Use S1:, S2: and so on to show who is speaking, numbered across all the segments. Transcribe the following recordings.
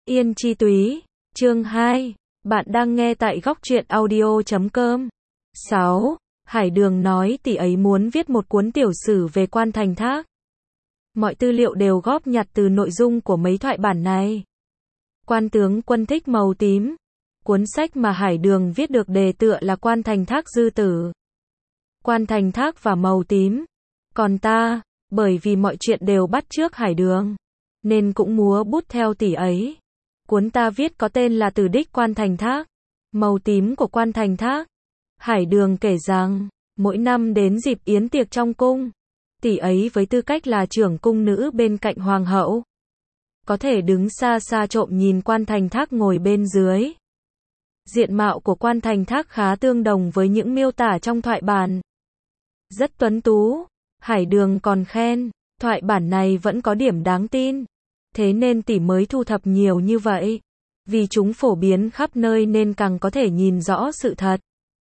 S1: Yên Chi Túy, chương 2, bạn đang nghe tại góc truyện audio.com. 6. Hải Đường nói tỷ ấy muốn viết một cuốn tiểu sử về Quan Thành Thác. Mọi tư liệu đều góp nhặt từ nội dung của mấy thoại bản này. Quan tướng quân thích màu tím. Cuốn sách mà Hải Đường viết được đề tựa là Quan Thành Thác Dư Tử. Quan Thành Thác và màu tím. Còn ta, bởi vì mọi chuyện đều bắt chước Hải Đường, nên cũng múa bút theo tỷ ấy. Cuốn ta viết có tên là Từ Đích Quan Thành Thác, màu tím của Quan Thành Thác. Hải Đường kể rằng, mỗi năm đến dịp yến tiệc trong cung, tỷ ấy với tư cách là trưởng cung nữ bên cạnh hoàng hậu, có thể đứng xa xa trộm nhìn Quan Thành Thác ngồi bên dưới. Diện mạo của Quan Thành Thác khá tương đồng với những miêu tả trong thoại bản. Rất tuấn tú. Hải Đường còn khen, thoại bản này vẫn có điểm đáng tin. Thế nên tỷ mới thu thập nhiều như vậy. Vì chúng phổ biến khắp nơi nên càng có thể nhìn rõ sự thật.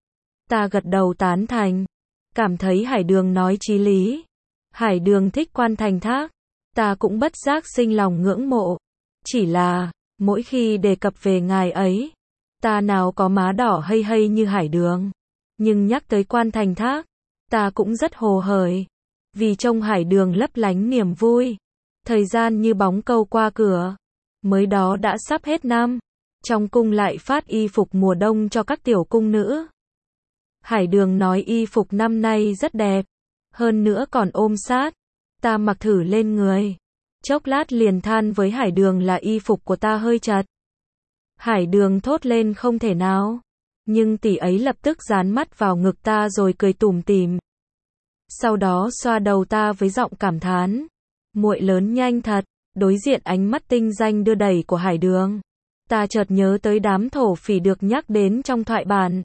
S1: Ta gật đầu tán thành. Cảm thấy Hải Đường nói chí lý. Hải Đường thích Quan Thành Thác. Ta cũng bất giác sinh lòng ngưỡng mộ. Chỉ là, mỗi khi đề cập về ngài ấy, ta nào có má đỏ hây hây như Hải Đường. Nhưng nhắc tới Quan Thành Thác, ta cũng rất hồ hởi. Vì trông Hải Đường lấp lánh niềm vui. Thời gian như bóng câu qua cửa. Mới đó đã sắp hết năm. Trong cung lại phát y phục mùa đông cho các tiểu cung nữ. Hải Đường nói y phục năm nay rất đẹp. Hơn nữa còn ôm sát. Ta mặc thử lên người. Chốc lát liền than với Hải Đường là y phục của ta hơi chật. Hải Đường thốt lên không thể nào. Nhưng tỷ ấy lập tức dán mắt vào ngực ta rồi cười tủm tỉm. Sau đó xoa đầu ta với giọng cảm thán. Muội lớn nhanh thật. Đối diện ánh mắt tinh danh đưa đẩy của Hải Đường, ta chợt nhớ tới đám thổ phỉ được nhắc đến trong thoại bản.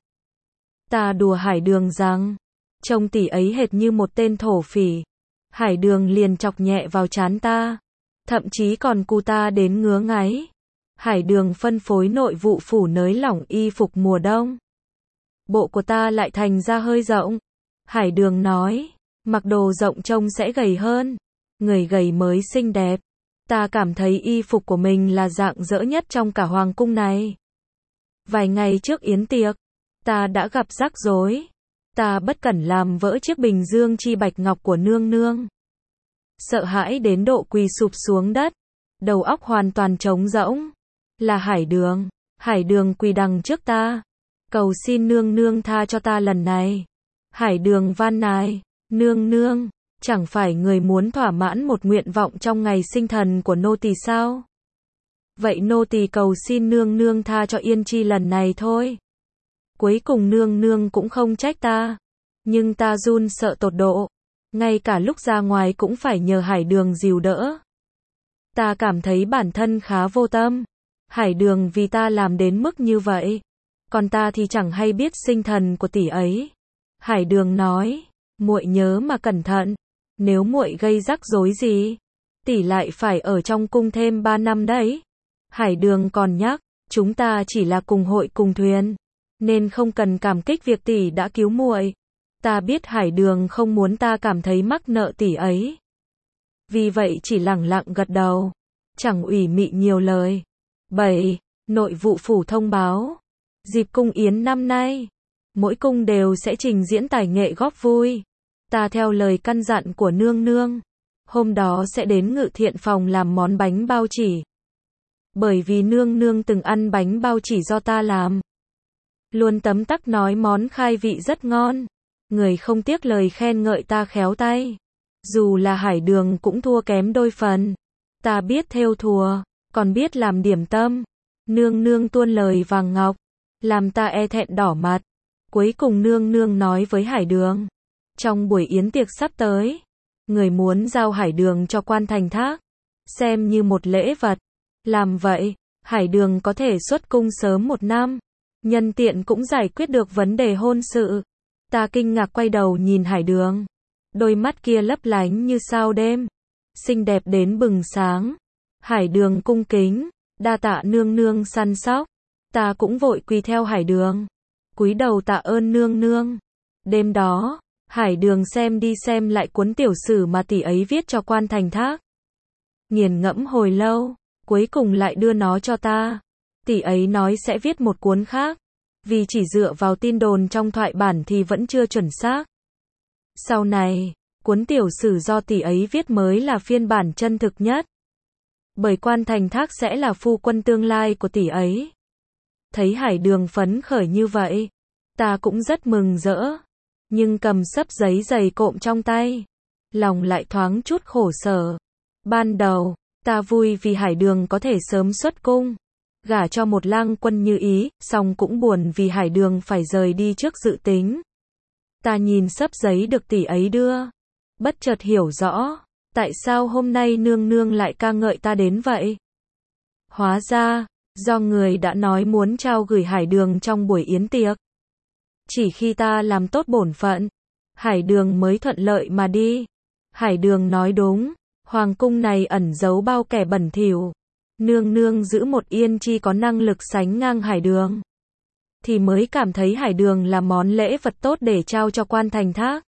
S1: Ta đùa Hải Đường rằng, trông tỷ ấy hệt như một tên thổ phỉ. Hải Đường liền chọc nhẹ vào trán ta. Thậm chí còn cu ta đến ngứa ngáy. Hải Đường phân phối nội vụ phủ nới lỏng y phục mùa đông. Bộ của ta lại thành ra hơi rộng. Hải Đường nói, mặc đồ rộng trông sẽ gầy hơn. Người gầy mới xinh đẹp. Ta cảm thấy y phục của mình là rạng rỡ nhất trong cả hoàng cung này. Vài ngày trước yến tiệc, ta đã gặp rắc rối. Ta bất cẩn làm vỡ chiếc bình dương chi bạch ngọc của nương nương. Sợ hãi đến độ quỳ sụp xuống đất. Đầu óc hoàn toàn trống rỗng. Là Hải Đường. Hải Đường quỳ đằng trước ta. Cầu xin nương nương tha cho ta lần này. Hải Đường van nài, nương nương, chẳng phải người muốn thỏa mãn một nguyện vọng trong ngày sinh thần của nô tỳ sao? Vậy nô tỳ cầu xin nương nương tha cho Yên Chi lần này thôi. Cuối cùng nương nương cũng không trách ta. Nhưng ta run sợ tột độ. Ngay cả lúc ra ngoài cũng phải nhờ Hải Đường dìu đỡ. Ta cảm thấy bản thân khá vô tâm. Hải Đường vì ta làm đến mức như vậy. Còn ta thì chẳng hay biết sinh thần của tỷ ấy. Hải Đường nói, muội nhớ mà cẩn thận. Nếu muội gây rắc rối gì, tỷ lại phải ở trong cung thêm 3 năm đấy. Hải Đường còn nhắc, chúng ta chỉ là cùng hội cùng thuyền, nên không cần cảm kích việc tỷ đã cứu muội. Ta biết Hải Đường không muốn ta cảm thấy mắc nợ tỷ ấy. Vì vậy chỉ lẳng lặng gật đầu, chẳng ủy mị nhiều lời. 7. Nội vụ phủ thông báo, dịp cung yến năm nay, mỗi cung đều sẽ trình diễn tài nghệ góp vui. Ta theo lời căn dặn của nương nương, hôm đó sẽ đến Ngự Thiện phòng làm món bánh bao chỉ. Bởi vì nương nương từng ăn bánh bao chỉ do ta làm, luôn tấm tắc nói món khai vị rất ngon. Người không tiếc lời khen ngợi ta khéo tay. Dù là Hải Đường cũng thua kém đôi phần. Ta biết thêu thùa, còn biết làm điểm tâm. Nương nương tuôn lời vàng ngọc, làm ta e thẹn đỏ mặt. Cuối cùng nương nương nói với Hải Đường, trong buổi yến tiệc sắp tới, người muốn giao Hải Đường cho Quan Thành Thác, xem như một lễ vật. Làm vậy, Hải Đường có thể xuất cung sớm 1 năm, nhân tiện cũng giải quyết được vấn đề hôn sự. Ta kinh ngạc quay đầu nhìn Hải Đường. Đôi mắt kia lấp lánh như sao đêm, xinh đẹp đến bừng sáng. Hải Đường cung kính, đa tạ nương nương săn sóc. Ta cũng vội quỳ theo Hải Đường, cúi đầu tạ ơn nương nương. Đêm đó, Hải Đường xem đi xem lại cuốn tiểu sử mà tỷ ấy viết cho Quan Thành Thác. Nghiền ngẫm hồi lâu, cuối cùng lại đưa nó cho ta. Tỷ ấy nói sẽ viết một cuốn khác, vì chỉ dựa vào tin đồn trong thoại bản thì vẫn chưa chuẩn xác. Sau này, cuốn tiểu sử do tỷ ấy viết mới là phiên bản chân thực nhất. Bởi Quan Thành Thác sẽ là phu quân tương lai của tỷ ấy. Thấy Hải Đường phấn khởi như vậy, ta cũng rất mừng rỡ, nhưng cầm xấp giấy dày cộm trong tay, lòng lại thoáng chút khổ sở. Ban đầu, ta vui vì Hải Đường có thể sớm xuất cung, gả cho một lang quân như ý, song cũng buồn vì Hải Đường phải rời đi trước dự tính. Ta nhìn xấp giấy được tỷ ấy đưa, bất chợt hiểu rõ, tại sao hôm nay nương nương lại ca ngợi ta đến vậy. Hóa ra, do người đã nói muốn trao gửi Hải Đường trong buổi yến tiệc. Chỉ khi ta làm tốt bổn phận, Hải Đường mới thuận lợi mà đi. Hải Đường nói đúng, hoàng cung này ẩn giấu bao kẻ bẩn thỉu. Nương nương giữ một Yên Chi có năng lực sánh ngang Hải Đường, thì mới cảm thấy Hải Đường là món lễ vật tốt để trao cho Quan Thành Thác.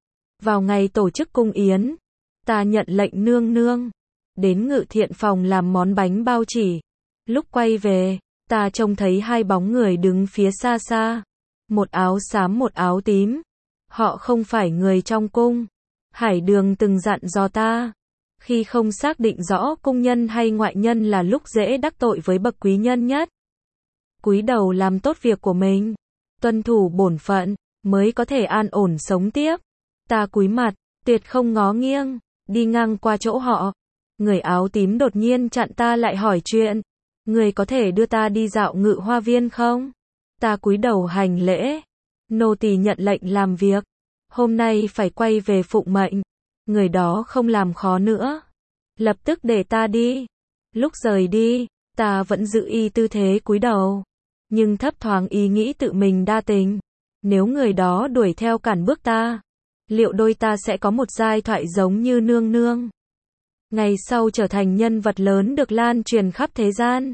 S1: Vào ngày tổ chức cung yến, ta nhận lệnh nương nương đến Ngự Thiện phòng làm món bánh bao chỉ. Lúc quay về, ta trông thấy hai bóng người đứng phía xa xa, một áo xám một áo tím. Họ không phải người trong cung. Hải Đường từng dặn dò ta, khi không xác định rõ cung nhân hay ngoại nhân là lúc dễ đắc tội với bậc quý nhân nhất. Cúi đầu làm tốt việc của mình, tuân thủ bổn phận, mới có thể an ổn sống tiếp. Ta cúi mặt, tuyệt không ngó nghiêng, đi ngang qua chỗ họ. Người áo tím đột nhiên chặn ta lại hỏi chuyện. Người có thể đưa ta đi dạo Ngự Hoa Viên không? Ta cúi đầu hành lễ. Nô tỳ nhận lệnh làm việc. Hôm nay phải quay về phụng mệnh. Người đó không làm khó nữa, lập tức để ta đi. Lúc rời đi, ta vẫn giữ y tư thế cúi đầu, nhưng thấp thoáng ý nghĩ tự mình đa tình. Nếu người đó đuổi theo cản bước ta, liệu đôi ta sẽ có một giai thoại giống như nương nương, ngày sau trở thành nhân vật lớn được lan truyền khắp thế gian?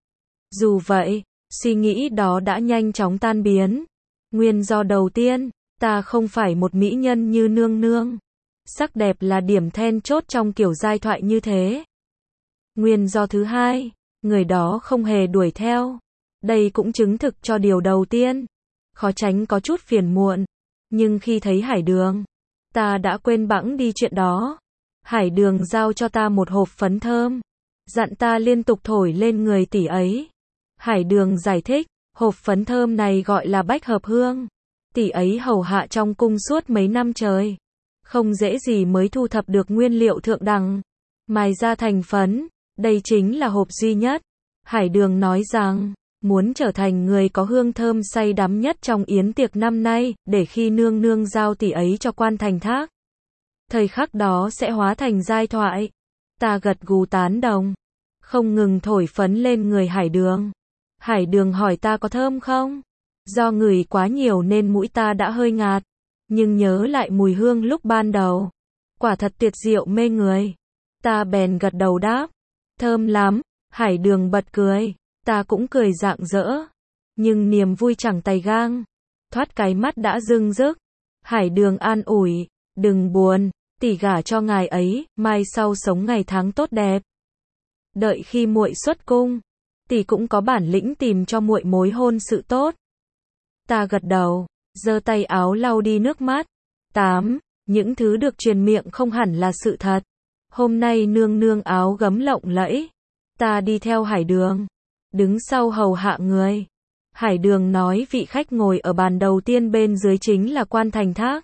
S1: Dù vậy, suy nghĩ đó đã nhanh chóng tan biến. Nguyên do đầu tiên, ta không phải một mỹ nhân như nương nương. Sắc đẹp là điểm then chốt trong kiểu giai thoại như thế. Nguyên do thứ hai, người đó không hề đuổi theo. Đây cũng chứng thực cho điều đầu tiên. Khó tránh có chút phiền muộn. Nhưng khi thấy Hải Đường, ta đã quên bẵng đi chuyện đó. Hải Đường giao cho ta một hộp phấn thơm, dặn ta liên tục thổi lên người tỷ ấy. Hải Đường giải thích, hộp phấn thơm này gọi là bách hợp hương. Tỷ ấy hầu hạ trong cung suốt mấy năm trời, không dễ gì mới thu thập được nguyên liệu thượng đẳng, mài ra thành phấn. Đây chính là hộp duy nhất. Hải Đường nói rằng, muốn trở thành người có hương thơm say đắm nhất trong yến tiệc năm nay, để khi nương nương giao tỷ ấy cho Quan Thành Thác, thời khắc đó sẽ hóa thành giai thoại. Ta gật gù tán đồng, không ngừng thổi phấn lên người Hải Đường. Hải Đường hỏi ta có thơm không? Do ngửi quá nhiều nên mũi ta đã hơi ngạt, nhưng nhớ lại mùi hương lúc ban đầu, quả thật tuyệt diệu mê người. Ta bèn gật đầu đáp, thơm lắm. Hải Đường bật cười, ta cũng cười rạng rỡ, nhưng niềm vui chẳng tày gang, thoát cái mắt đã rưng rức. Hải Đường an ủi, đừng buồn, tỷ gả cho ngài ấy, mai sau sống ngày tháng tốt đẹp. Đợi khi muội xuất cung, tỷ cũng có bản lĩnh tìm cho muội mối hôn sự tốt. Ta gật đầu, giơ tay áo lau đi nước mắt. 8. Những thứ được truyền miệng không hẳn là sự thật. Hôm nay nương nương áo gấm lộng lẫy. Ta đi theo Hải Đường, đứng sau hầu hạ người. Hải Đường nói vị khách ngồi ở bàn đầu tiên bên dưới chính là Quan Thành Thác.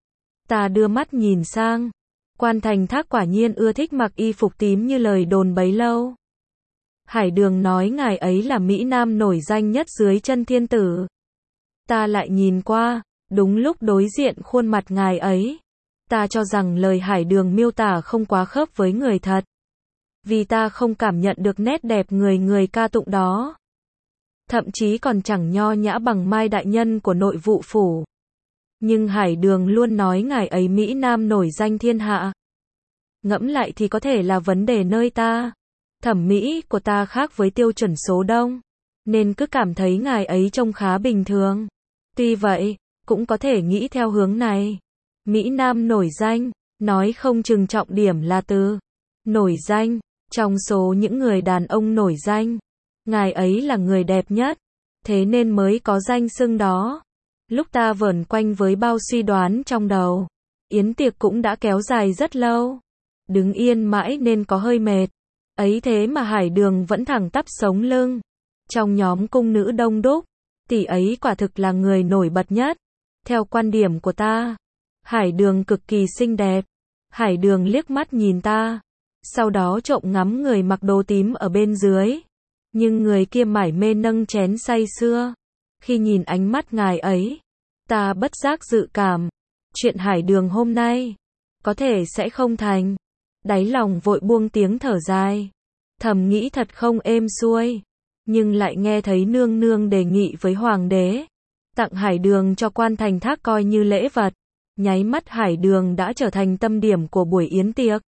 S1: Ta đưa mắt nhìn sang. Quan Thành Thác quả nhiên ưa thích mặc y phục tím như lời đồn bấy lâu. Hải Đường nói ngài ấy là Mỹ Nam nổi danh nhất dưới chân thiên tử. Ta lại nhìn qua, đúng lúc đối diện khuôn mặt ngài ấy. Ta cho rằng lời Hải Đường miêu tả không quá khớp với người thật, vì ta không cảm nhận được nét đẹp người ca tụng đó. Thậm chí còn chẳng nho nhã bằng Mai đại nhân của Nội vụ phủ. Nhưng Hải Đường luôn nói ngài ấy Mỹ Nam nổi danh thiên hạ. Ngẫm lại thì có thể là vấn đề nơi ta. Thẩm mỹ của ta khác với tiêu chuẩn số đông, nên cứ cảm thấy ngài ấy trông khá bình thường. Tuy vậy, cũng có thể nghĩ theo hướng này. Mỹ Nam nổi danh, nói không chừng trọng điểm là từ nổi danh. Trong số những người đàn ông nổi danh, ngài ấy là người đẹp nhất, thế nên mới có danh xưng đó. Lúc ta vờn quanh với bao suy đoán trong đầu, yến tiệc cũng đã kéo dài rất lâu. Đứng yên mãi nên có hơi mệt. Ấy thế mà Hải Đường vẫn thẳng tắp sống lưng. Trong nhóm cung nữ đông đúc, tỷ ấy quả thực là người nổi bật nhất. Theo quan điểm của ta, Hải Đường cực kỳ xinh đẹp. Hải Đường liếc mắt nhìn ta, sau đó trộm ngắm người mặc đồ tím ở bên dưới. Nhưng người kia mải mê nâng chén say sưa. Khi nhìn ánh mắt ngài ấy, ta bất giác dự cảm, chuyện Hải Đường hôm nay có thể sẽ không thành. Đáy lòng vội buông tiếng thở dài, thầm nghĩ thật không êm xuôi, nhưng lại nghe thấy nương nương đề nghị với hoàng đế tặng Hải Đường cho quan thành thác coi như lễ vật. Nháy mắt Hải Đường đã trở thành tâm điểm của buổi yến tiệc.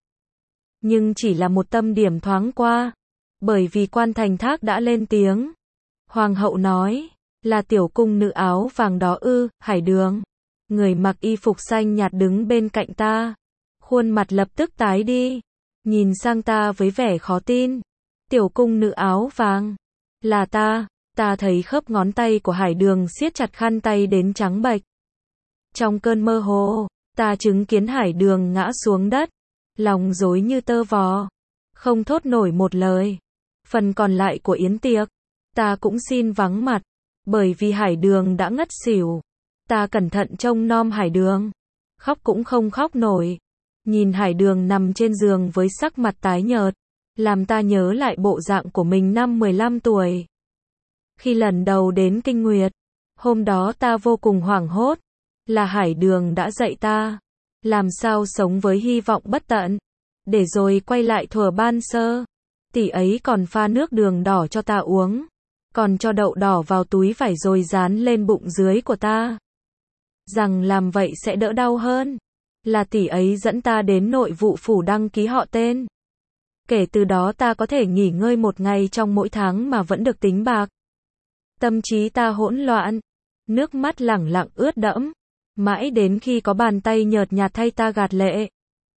S1: Nhưng chỉ là một tâm điểm thoáng qua, bởi vì quan thành thác đã lên tiếng. Hoàng hậu nói, là tiểu cung nữ áo vàng đó ư? Hải Đường, người mặc y phục xanh nhạt đứng bên cạnh ta, khuôn mặt lập tức tái đi, nhìn sang ta với vẻ khó tin. Tiểu cung nữ áo vàng, là ta. Ta thấy khớp ngón tay của Hải Đường siết chặt khăn tay đến trắng bệch. Trong cơn mơ hồ, ta chứng kiến Hải Đường ngã xuống đất, lòng rối như tơ vò, không thốt nổi một lời. Phần còn lại của yến tiệc, ta cũng xin vắng mặt, bởi vì Hải Đường đã ngất xỉu. Ta cẩn thận trông nom Hải Đường, khóc cũng không khóc nổi. Nhìn Hải Đường nằm trên giường với sắc mặt tái nhợt, làm ta nhớ lại bộ dạng của mình năm 15 tuổi. Khi lần đầu đến kinh nguyệt, hôm đó ta vô cùng hoảng hốt, là Hải Đường đã dạy ta làm sao sống với hy vọng bất tận, để rồi quay lại thuở ban sơ. Tỷ ấy còn pha nước đường đỏ cho ta uống, còn cho đậu đỏ vào túi vải rồi dán lên bụng dưới của ta, rằng làm vậy sẽ đỡ đau hơn. Là tỷ ấy dẫn ta đến nội vụ phủ đăng ký họ tên. Kể từ đó ta có thể nghỉ ngơi một ngày trong mỗi tháng mà vẫn được tính bạc. Tâm trí ta hỗn loạn, nước mắt lẳng lặng ướt đẫm, mãi đến khi có bàn tay nhợt nhạt thay ta gạt lệ.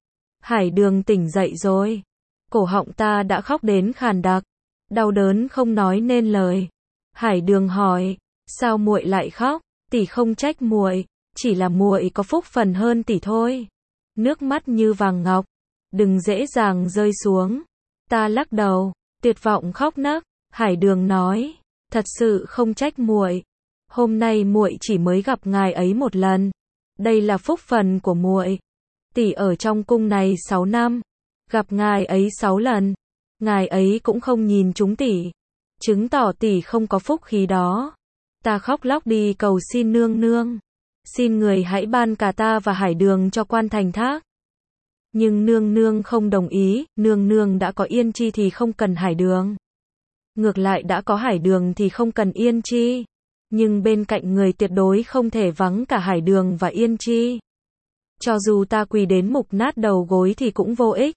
S1: Hải Đường tỉnh dậy rồi, cổ họng ta đã khóc đến khàn đặc, đau đớn không nói nên lời. Hải Đường hỏi, sao muội lại khóc? Tỷ không trách muội, chỉ là muội có phúc phần hơn tỷ thôi. Nước mắt như vàng ngọc, đừng dễ dàng rơi xuống. Ta lắc đầu, tuyệt vọng khóc nấc. Hải Đường nói, thật sự không trách muội. Hôm nay muội chỉ mới gặp ngài ấy một lần. Đây là phúc phần của muội. Tỷ ở trong cung này 6 năm, gặp ngài ấy 6 lần. Ngài ấy cũng không nhìn chúng tỷ, chứng tỏ tỷ không có phúc khí đó. Ta khóc lóc đi cầu xin nương nương, xin người hãy ban cả ta và Hải Đường cho quan thành thác. Nhưng nương nương không đồng ý, nương nương đã có Yên Chi thì không cần Hải Đường. Ngược lại đã có Hải Đường thì không cần Yên Chi. Nhưng bên cạnh người tuyệt đối không thể vắng cả Hải Đường và Yên Chi. Cho dù ta quỳ đến mục nát đầu gối thì cũng vô ích.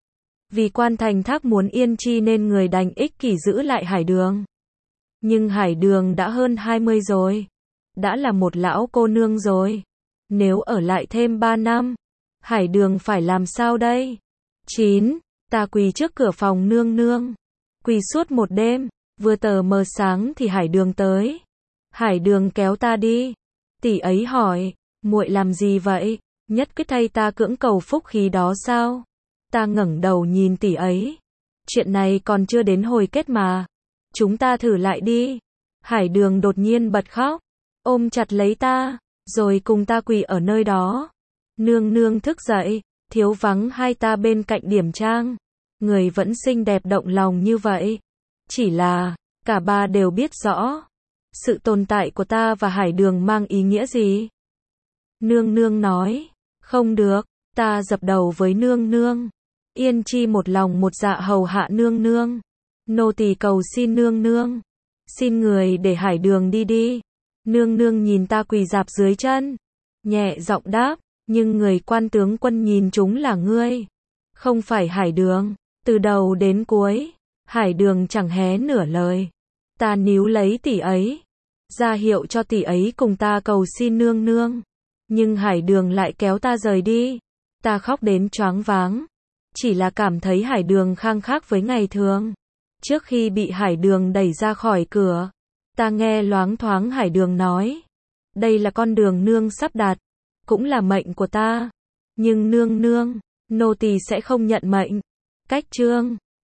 S1: Vì quan thành thác muốn Yên Chi nên người đành ích kỷ giữ lại Hải Đường. Nhưng Hải Đường đã hơn 20 rồi, đã là một lão cô nương rồi. Nếu ở lại thêm 3 năm, Hải Đường phải làm sao đây? 9. Ta quỳ trước cửa phòng nương nương, quỳ suốt một đêm, vừa tờ mờ sáng thì Hải Đường tới. Hải Đường kéo ta đi. Tỷ ấy hỏi, muội làm gì vậy? Nhất quyết thay ta cưỡng cầu phúc khí đó sao? Ta ngẩng đầu nhìn tỷ ấy. Chuyện này còn chưa đến hồi kết mà. Chúng ta thử lại đi. Hải Đường đột nhiên bật khóc, ôm chặt lấy ta, rồi cùng ta quỳ ở nơi đó. Nương nương thức dậy, thiếu vắng hai ta bên cạnh điểm trang. Người vẫn xinh đẹp động lòng như vậy. Chỉ là, cả ba đều biết rõ sự tồn tại của ta và Hải Đường mang ý nghĩa gì. Nương nương nói, không được. Ta dập đầu với nương nương. Yên Chi một lòng một dạ hầu hạ nương nương. Nô tỳ cầu xin nương nương, xin người để Hải Đường đi đi. Nương nương nhìn ta quỳ rạp dưới chân, nhẹ giọng đáp, nhưng người quan tướng quân nhìn chúng là ngươi, không phải Hải Đường. Từ đầu đến cuối, Hải Đường chẳng hé nửa lời. Ta níu lấy tỷ ấy, ra hiệu cho tỷ ấy cùng ta cầu xin nương nương. Nhưng Hải Đường lại kéo ta rời đi. Ta khóc đến choáng váng. chỉ là cảm thấy Hải Đường khang khác với ngày thường. Trước khi bị Hải Đường đẩy ra khỏi cửa, ta nghe loáng thoáng Hải Đường nói, đây là con đường nương sắp đặt, cũng là mệnh của ta. Nhưng nương, nô tỳ sẽ không nhận mệnh. Cách chương